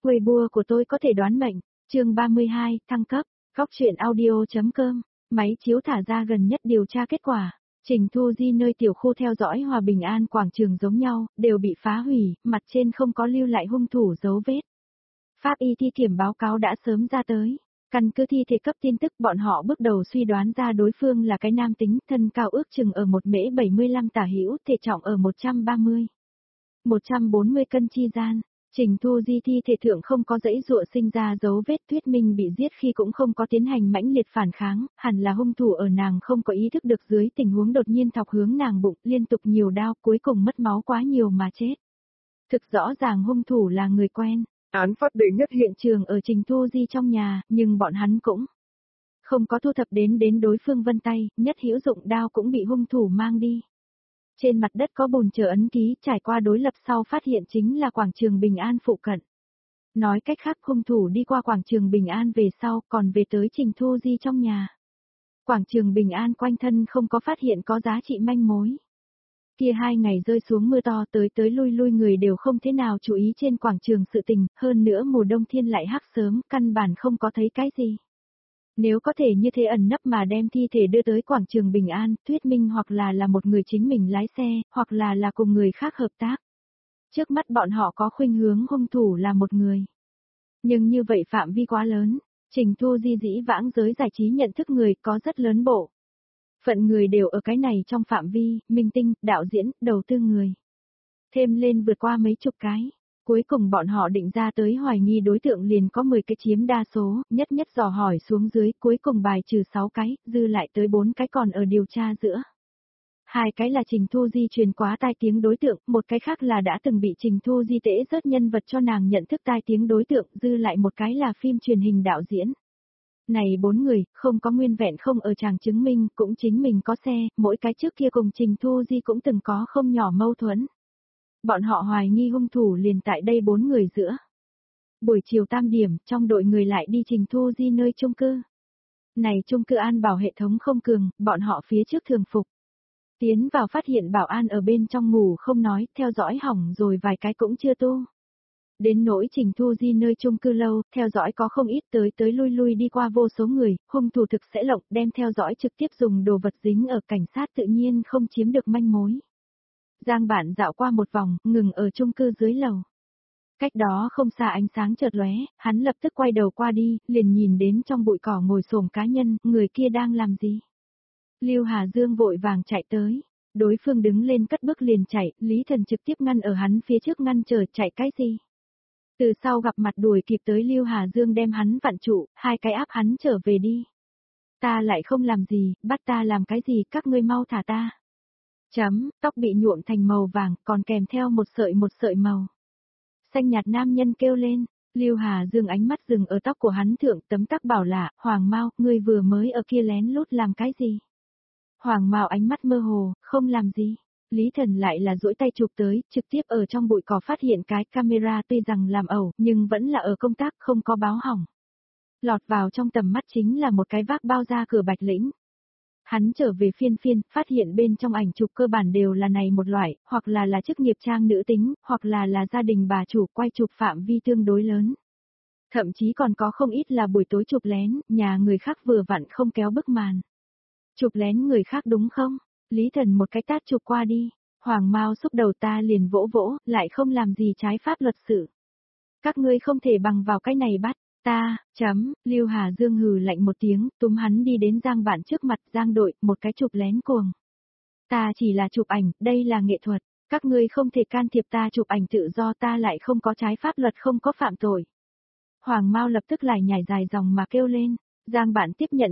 Weibo của tôi có thể đoán mệnh. Chương 32, thăng cấp. Góc truyện audio.com. Máy chiếu thả ra gần nhất điều tra kết quả. Trình Thu Di nơi tiểu khu theo dõi Hòa Bình An quảng trường giống nhau, đều bị phá hủy, mặt trên không có lưu lại hung thủ dấu vết. Pháp y thi kiểm báo cáo đã sớm ra tới. Căn cứ thi thể cấp tin tức bọn họ bước đầu suy đoán ra đối phương là cái nam tính, thân cao ước chừng ở 1m75 tả hữu, thể trọng ở 140 cân chi gian. Trình Thu Di thi thể thượng không có dãy dụa sinh ra dấu vết, thuyết minh bị giết khi cũng không có tiến hành mãnh liệt phản kháng, hẳn là hung thủ ở nàng không có ý thức được dưới tình huống đột nhiên thọc hướng nàng bụng, liên tục nhiều đao, cuối cùng mất máu quá nhiều mà chết. Thực rõ ràng hung thủ là người quen. Án phát đệ nhất hiện trường ở Trình Thu Di trong nhà, nhưng bọn hắn cũng không có thu thập đến đối phương vân tay, nhất hữu dụng đao cũng bị hung thủ mang đi. Trên mặt đất có bùn chờ ấn ký, trải qua đối lập sau phát hiện chính là quảng trường Bình An phụ cận. Nói cách khác, hung thủ đi qua quảng trường Bình An về sau, còn về tới Trình Thu Di trong nhà. Quảng trường Bình An quanh thân không có phát hiện có giá trị manh mối. Kia 2 ngày rơi xuống mưa to, tới lui người đều không thế nào chú ý trên quảng trường sự tình, hơn nữa mùa đông thiên lại hắc sớm, căn bản không có thấy cái gì. Nếu có thể như thế ẩn nấp mà đem thi thể đưa tới quảng trường Bình An, thuyết minh hoặc là một người chính mình lái xe, hoặc là cùng người khác hợp tác. Trước mắt bọn họ có khuynh hướng hung thủ là một người. Nhưng như vậy phạm vi quá lớn, Trình Thu Di dĩ vãng giới giải trí nhận thức người có rất lớn bộ. Phận người đều ở cái này trong phạm vi, minh tinh, đạo diễn, đầu tư người. Thêm lên vượt qua mấy chục cái. Cuối cùng bọn họ định ra tới hoài nghi đối tượng liền có 10 cái chiếm đa số, nhất dò hỏi xuống dưới, cuối cùng bài trừ 6 cái, dư lại tới 4 cái còn ở điều tra giữa. 2 cái là Trình Thu Di truyền quá tai tiếng đối tượng, một cái khác là đã từng bị Trình Thu Di tễ rớt nhân vật cho nàng nhận thức tai tiếng đối tượng, dư lại một cái là phim truyền hình đạo diễn. Này 4 người, không có nguyên vẹn không ở chàng chứng minh, cũng chính mình có xe, mỗi cái trước kia cùng Trình Thu Di cũng từng có không nhỏ mâu thuẫn. Bọn họ hoài nghi hung thủ liền tại đây 4 người giữa. Buổi chiều 8 điểm, trong đội người lại đi Trình Thu Di nơi chung cư. Này chung cư an bảo hệ thống không cường, bọn họ phía trước thường phục. Tiến vào phát hiện bảo an ở bên trong ngủ không nói, theo dõi hỏng rồi vài cái cũng chưa tu. Đến nỗi Trình Thu Di nơi chung cư lâu, theo dõi có không ít tới lui đi qua vô số người, hung thủ thực sẽ lộng đem theo dõi trực tiếp dùng đồ vật dính ở cảnh sát tự nhiên không chiếm được manh mối. Giang Bản dạo qua một vòng, ngừng ở chung cư dưới lầu. Cách đó không xa ánh sáng chợt lóe, hắn lập tức quay đầu qua đi, liền nhìn đến trong bụi cỏ ngồi xổm cá nhân, người kia đang làm gì. Lưu Hà Dương vội vàng chạy tới, đối phương đứng lên cất bước liền chạy, Lý Thần trực tiếp ngăn ở hắn phía trước ngăn chờ chạy cái gì. Từ sau gặp mặt đuổi kịp tới Lưu Hà Dương đem hắn vặn trụ, 2 cái áp hắn trở về đi. Ta lại không làm gì, bắt ta làm cái gì, các ngươi mau thả ta. Tóc bị nhuộm thành màu vàng, còn kèm theo một sợi màu xanh nhạt. Nam nhân kêu lên, Lưu Hà Dương ánh mắt dừng ở tóc của hắn thượng, tấm tắc bảo là, Hoàng Mao, ngươi vừa mới ở kia lén lút làm cái gì? Hoàng Mao ánh mắt mơ hồ, không làm gì. Lý Thần lại là duỗi tay chụp tới, trực tiếp ở trong bụi cỏ phát hiện cái camera, tuy rằng làm ẩu, nhưng vẫn là ở công tác, không có báo hỏng. Lọt vào trong tầm mắt chính là một cái vác bao ra cửa Bạch Lĩnh. Hắn trở về phiên, phát hiện bên trong ảnh chụp cơ bản đều là này một loại, hoặc là chức nghiệp trang nữ tính, hoặc là gia đình bà chủ, quay chụp phạm vi tương đối lớn. Thậm chí còn có không ít là buổi tối chụp lén, nhà người khác vừa vặn không kéo bức màn. Chụp lén người khác đúng không? Lý Thần một cái tát chụp qua đi, Hoàng Mao xúc đầu ta liền vỗ, lại không làm gì trái pháp luật sự. Các ngươi không thể bằng vào cái này bắt. Lưu Hà Dương hừ lạnh một tiếng, túm hắn đi đến Giang Bản trước mặt, Giang đội, một cái chụp lén cuồng. Ta chỉ là chụp ảnh, đây là nghệ thuật, các ngươi không thể can thiệp ta chụp ảnh tự do, ta lại không có trái pháp luật, không có phạm tội. Hoàng Mao lập tức lại nhảy dài dòng mà kêu lên, Giang Bản tiếp nhận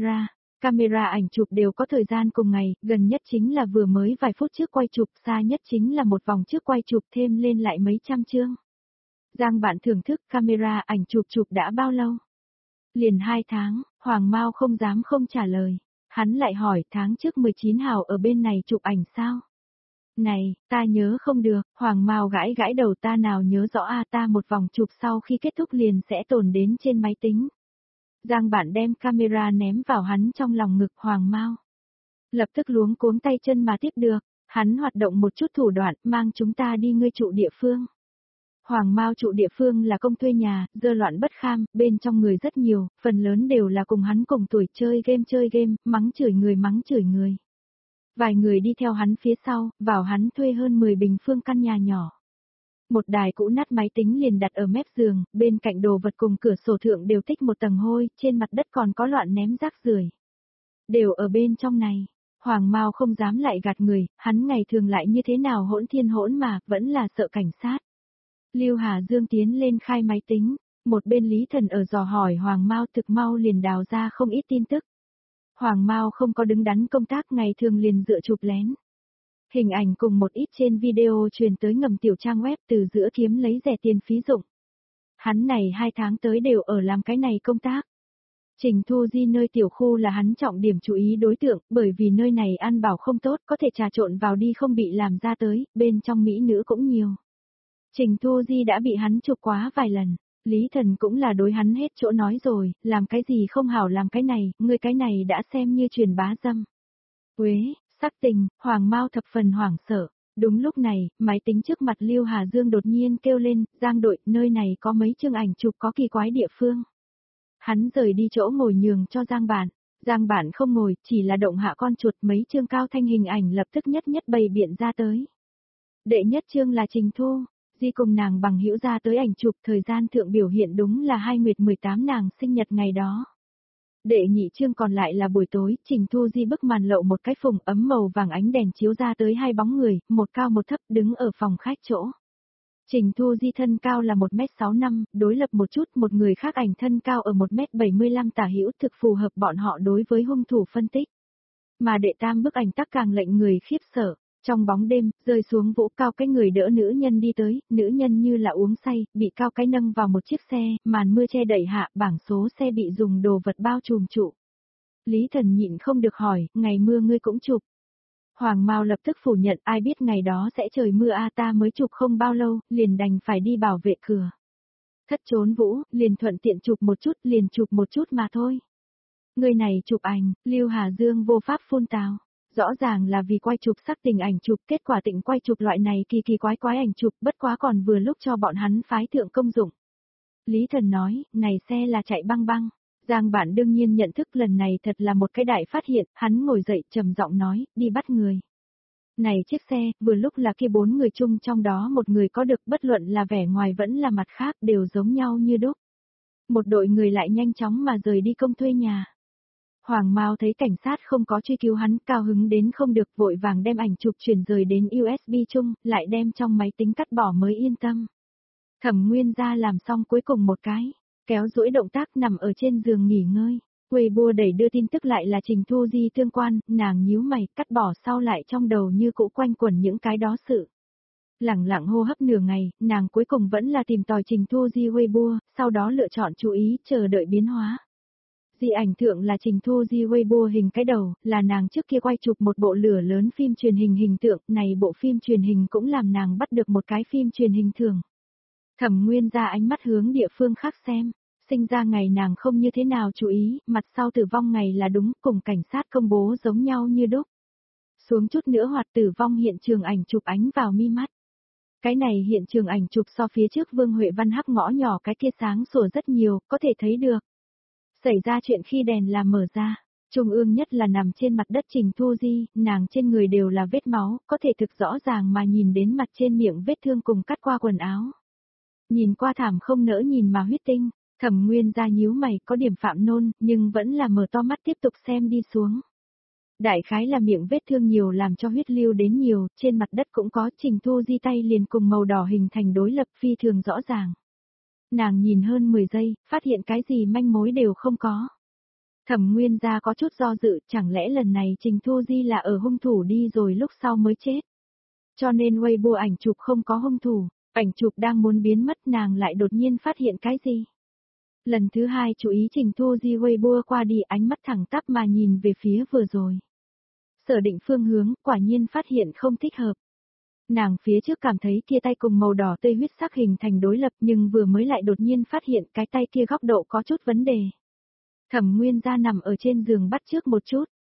camera ảnh chụp đều có thời gian cùng ngày, gần nhất chính là vừa mới vài phút trước quay chụp, xa nhất chính là một vòng trước quay chụp, thêm lên lại mấy trăm chương. Giang Bản thưởng thức camera ảnh chụp đã bao lâu? Liền 2 tháng, Hoàng Mao không dám không trả lời. Hắn lại hỏi tháng trước 19 hào ở bên này chụp ảnh sao? Này, ta nhớ không được, Hoàng Mao gãi đầu, ta nào nhớ rõ ta một vòng chụp sau khi kết thúc liền sẽ tồn đến trên máy tính. Giang Bản đem camera ném vào hắn trong lòng ngực Hoàng Mao. Lập tức luống cuống tay chân mà tiếp được, hắn hoạt động một chút thủ đoạn, mang chúng ta đi ngươi trụ địa phương. Hoàng Mao trụ địa phương là công thuê nhà, dơ loạn bất kham, bên trong người rất nhiều, phần lớn đều là cùng hắn cùng tuổi chơi game, mắng chửi người. Vài người đi theo hắn phía sau, vào hắn thuê hơn 10 bình phương căn nhà nhỏ. Một đài cũ nát máy tính liền đặt ở mép giường, bên cạnh đồ vật cùng cửa sổ thượng đều tích một tầng hôi, trên mặt đất còn có loạn ném rác rưởi. Đều ở bên trong này. Hoàng Mao không dám lại gạt người, hắn ngày thường lại như thế nào hỗn thiên hỗn mà, vẫn là sợ cảnh sát. Lưu Hà Dương tiến lên khai máy tính, một bên Lý Thần ở dò hỏi Hoàng Mao thực mau liền đào ra không ít tin tức. Hoàng Mao không có đứng đắn công tác ngày thường liền dựa chụp lén. Hình ảnh cùng một ít trên video truyền tới ngầm tiểu trang web từ giữa kiếm lấy rẻ tiền phí dụng. Hắn này 2 tháng tới đều ở làm cái này công tác. Trình Thu Di nơi tiểu khu là hắn trọng điểm chú ý đối tượng, bởi vì nơi này ăn bảo không tốt, có thể trà trộn vào đi không bị làm ra tới, bên trong mỹ nữ cũng nhiều. Trình Thu Di đã bị hắn chụp quá vài lần, Lý Thần cũng là đối hắn hết chỗ nói rồi, làm cái gì không hảo làm cái này, ngươi cái này đã xem như truyền bá dâm. Quế, sắc tình, Hoàng Mao thập phần hoảng sợ. Đúng lúc này, máy tính trước mặt Lưu Hà Dương đột nhiên kêu lên, Giang đội, nơi này có mấy chương ảnh chụp có kỳ quái địa phương. Hắn rời đi chỗ ngồi nhường cho Giang Bản không ngồi, chỉ là động hạ con chuột mấy chương cao thanh hình ảnh lập tức nhất bày biện ra tới. Đệ nhất chương là Trình Thu Di cùng nàng bằng hữu ra tới ảnh chụp thời gian thượng biểu hiện đúng là 2 Nguyệt 18 nàng sinh nhật ngày đó. Đệ nhị chương còn lại là buổi tối, Trình Thu Di bức màn lậu một cái phùng ấm màu vàng ánh đèn chiếu ra tới 2 bóng người, một cao một thấp đứng ở phòng khách chỗ. Trình Thu Di thân cao là 1m65, đối lập một chút một người khác ảnh thân cao ở 1m75 tả hữu thực phù hợp bọn họ đối với hung thủ phân tích. Mà đệ tam bức ảnh tắc càng lệnh người khiếp sợ. Trong bóng đêm, rơi xuống vũ cao cái người đỡ nữ nhân đi tới, nữ nhân như là uống say, bị cao cái nâng vào một chiếc xe, màn mưa che đẩy hạ, bảng số xe bị dùng đồ vật bao trùm trụ. Lý Thần nhịn không được hỏi, ngày mưa ngươi cũng chụp. Hoàng Mao lập tức phủ nhận, ai biết ngày đó sẽ trời mưa ta mới chụp không bao lâu, liền đành phải đi bảo vệ cửa. Thất trốn vũ, liền thuận tiện chụp một chút mà thôi. Người này chụp ảnh, Lưu Hà Dương vô pháp phun tào. Rõ ràng là vì quay chụp sắc tình ảnh chụp, kết quả tịnh quay chụp loại này kỳ quái ảnh chụp, bất quá còn vừa lúc cho bọn hắn phái thượng công dụng. Lý Thần nói, này xe là chạy băng. Giang Bản đương nhiên nhận thức lần này thật là một cái đại phát hiện, hắn ngồi dậy trầm giọng nói, đi bắt người. Này chiếc xe, vừa lúc là kia 4 người chung trong đó một người có được, bất luận là vẻ ngoài vẫn là mặt khác đều giống nhau như đúc. Một đội người lại nhanh chóng mà rời đi công thuê nhà. Hoàng Mao thấy cảnh sát không có truy cứu hắn, cao hứng đến không được, vội vàng đem ảnh chụp chuyển rời đến USB chung, lại đem trong máy tính cắt bỏ mới yên tâm. Thẩm Nguyên Gia làm xong cuối cùng một cái, kéo duỗi động tác nằm ở trên giường nghỉ ngơi. Weibo đẩy đưa tin tức lại là Trình Thu Di tương quan, nàng nhíu mày, cắt bỏ sau lại trong đầu như cũ quanh quẩn những cái đó sự. Lẳng lặng hô hấp nửa ngày, nàng cuối cùng vẫn là tìm tòi Trình Thu Di Weibo, sau đó lựa chọn chú ý, chờ đợi biến hóa. Di ảnh thượng là Trình Thu Di Weibo hình cái đầu, là nàng trước kia quay chụp một bộ lửa lớn phim truyền hình hình tượng, này bộ phim truyền hình cũng làm nàng bắt được một cái phim truyền hình thường. Thẩm Nguyên Gia ánh mắt hướng địa phương khác xem, sinh ra ngày nàng không như thế nào chú ý, mặt sau tử vong ngày là đúng, cùng cảnh sát công bố giống nhau như đúc. Xuống chút nữa hoạt tử vong hiện trường ảnh chụp ánh vào mi mắt. Cái này hiện trường ảnh chụp so phía trước Vương Huệ Văn hắc ngõ nhỏ cái kia sáng sủa rất nhiều, có thể thấy được. Xảy ra chuyện khi đèn làm mở ra, trung ương nhất là nằm trên mặt đất Trình Thu Di, nàng trên người đều là vết máu, có thể thực rõ ràng mà nhìn đến mặt trên miệng vết thương cùng cắt qua quần áo. Nhìn qua thảm không nỡ nhìn mà huyết tinh, Thẩm Nguyên Gia nhíu mày có điểm phạm nôn, nhưng vẫn là mở to mắt tiếp tục xem đi xuống. Đại khái là miệng vết thương nhiều làm cho huyết lưu đến nhiều, trên mặt đất cũng có Trình Thu Di tay liền cùng màu đỏ hình thành đối lập phi thường rõ ràng. Nàng nhìn hơn 10 giây, phát hiện cái gì manh mối đều không có. Thẩm Nguyên Gia có chút do dự, chẳng lẽ lần này Trình Thu Di là ở hung thủ đi rồi lúc sau mới chết. Cho nên Weibo ảnh chụp không có hung thủ, ảnh chụp đang muốn biến mất nàng lại đột nhiên phát hiện cái gì. Lần thứ 2 chú ý Trình Thu Di Weibo qua đi ánh mắt thẳng tắp mà nhìn về phía vừa rồi. Sở định phương hướng, quả nhiên phát hiện không thích hợp. Nàng phía trước cảm thấy kia tay cùng màu đỏ tươi huyết sắc hình thành đối lập nhưng vừa mới lại đột nhiên phát hiện cái tay kia góc độ có chút vấn đề. Thẩm Nguyên Gia nằm ở trên giường bắt trước một chút,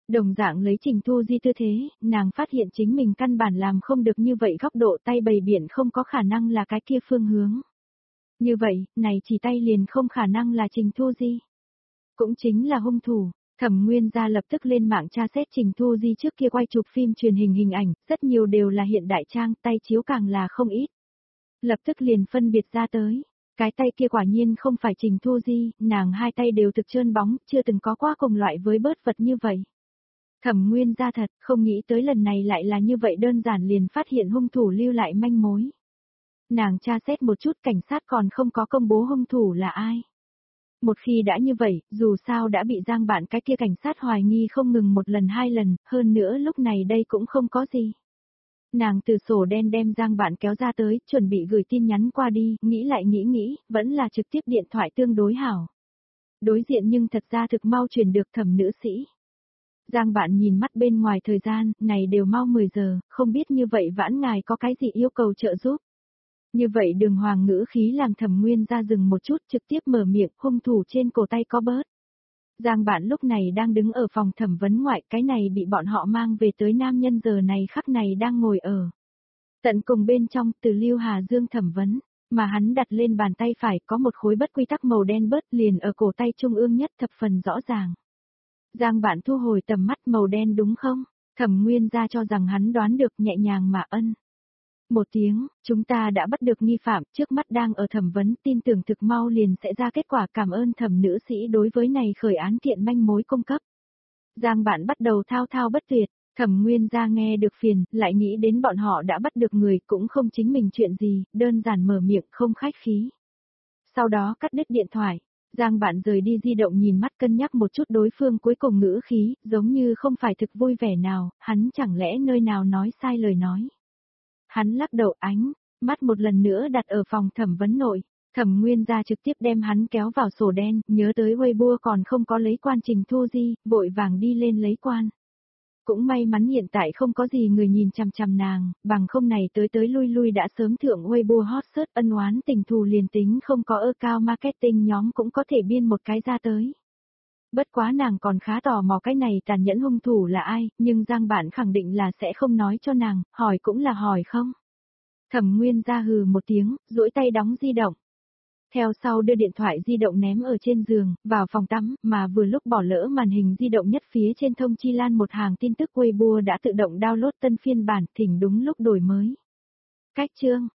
Đồng dạng lấy Trình Thu Di tư thế, nàng phát hiện chính mình căn bản làm không được như vậy, góc độ tay bày biển không có khả năng là cái kia phương hướng. Như vậy, này chỉ tay liền không khả năng là Trình Thu Di. Cũng chính là hung thủ. Thẩm Nguyên Gia lập tức lên mạng tra xét Trình Thu Di trước kia quay chụp phim truyền hình hình ảnh, rất nhiều đều là hiện đại trang, tay chiếu càng là không ít. Lập tức liền phân biệt ra tới. Cái tay kia quả nhiên không phải Trình Thu Di, nàng hai tay đều thực trơn bóng, chưa từng có qua cùng loại với bớt vật như vậy. Thẩm Nguyên Gia thật, không nghĩ tới lần này lại là như vậy, đơn giản liền phát hiện hung thủ lưu lại manh mối. Nàng tra xét một chút, cảnh sát còn không có công bố hung thủ là ai. Một khi đã như vậy, dù sao đã bị Giang Bạn cái kia cảnh sát hoài nghi không ngừng một lần hai lần, hơn nữa lúc này đây cũng không có gì. Nàng từ sổ đen đem Giang Bạn kéo ra tới, chuẩn bị gửi tin nhắn qua đi, nghĩ lại nghĩ, vẫn là trực tiếp điện thoại tương đối hảo. Đối diện nhưng thật ra thực mau truyền được Thẩm nữ sĩ. Giang Bạn nhìn mắt bên ngoài thời gian, này đều mau 10 giờ, không biết như vậy vãn ngài có cái gì yêu cầu trợ giúp. Như vậy Đường Hoàng ngữ khí làm Thẩm Nguyên Gia dừng một chút, trực tiếp mở miệng, hung thủ trên cổ tay có bớt. Giang Bạn lúc này đang đứng ở phòng thẩm vấn ngoại, cái này bị bọn họ mang về tới nam nhân giờ này khắc này đang ngồi ở tận cùng bên trong, từ Lưu Hà Dương thẩm vấn, mà hắn đặt lên bàn tay phải có một khối bất quy tắc màu đen bớt liền ở cổ tay trung ương nhất, thập phần rõ ràng. Giang Bạn thu hồi tầm mắt, màu đen đúng không? Thẩm Nguyên Gia cho rằng hắn đoán được, nhẹ nhàng mà ân. Một tiếng, chúng ta đã bắt được nghi phạm, trước mắt đang ở thẩm vấn, tin tưởng thực mau liền sẽ ra kết quả, cảm ơn Thẩm nữ sĩ đối với này khởi án kiện manh mối cung cấp. Giang Bạn bắt đầu thao thao bất tuyệt, Thẩm Nguyên Gia nghe được phiền, lại nghĩ đến bọn họ đã bắt được người, cũng không chính mình chuyện gì, đơn giản mở miệng không khách khí. Sau đó cắt đứt điện thoại, Giang Bạn rời đi di động, nhìn mắt cân nhắc một chút đối phương cuối cùng ngữ khí, giống như không phải thực vui vẻ nào, hắn chẳng lẽ nơi nào nói sai lời nói. Hắn lắc đầu, ánh mắt một lần nữa đặt ở phòng thẩm vấn nội. Thẩm Nguyên Gia trực tiếp đem hắn kéo vào sổ đen, nhớ tới Weibo còn không có lấy quan Trình Thu Di, vội vàng đi lên lấy quan. Cũng may mắn hiện tại không có gì người nhìn chằm chằm nàng, bằng không này tới lui đã sớm thượng Weibo hot search, ân oán tình thù liền tính không có cao marketing nhóm cũng có thể biên một cái ra tới. Bất quá nàng còn khá tò mò cái này tàn nhẫn hung thủ là ai, nhưng Giang Bạn khẳng định là sẽ không nói cho nàng, hỏi cũng là hỏi không. Thẩm Nguyên Gia hừ một tiếng, duỗi tay đóng di động. Theo sau đưa điện thoại di động ném ở trên giường, vào phòng tắm, mà vừa lúc bỏ lỡ màn hình di động nhất phía trên thông chi lan một hàng tin tức Weibo đã tự động download tân phiên bản, thỉnh đúng lúc đổi mới. Cách chương